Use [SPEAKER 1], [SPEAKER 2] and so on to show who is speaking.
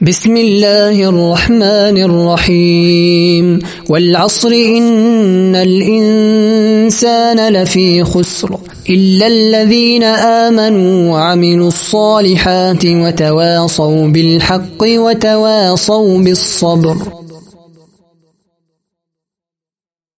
[SPEAKER 1] بسم الله الرحمن الرحيم والعصر إن الإنسان لفي خسر إلا الذين آمنوا وعملوا الصالحات وتواصوا بالحق وتواصوا بالصبر.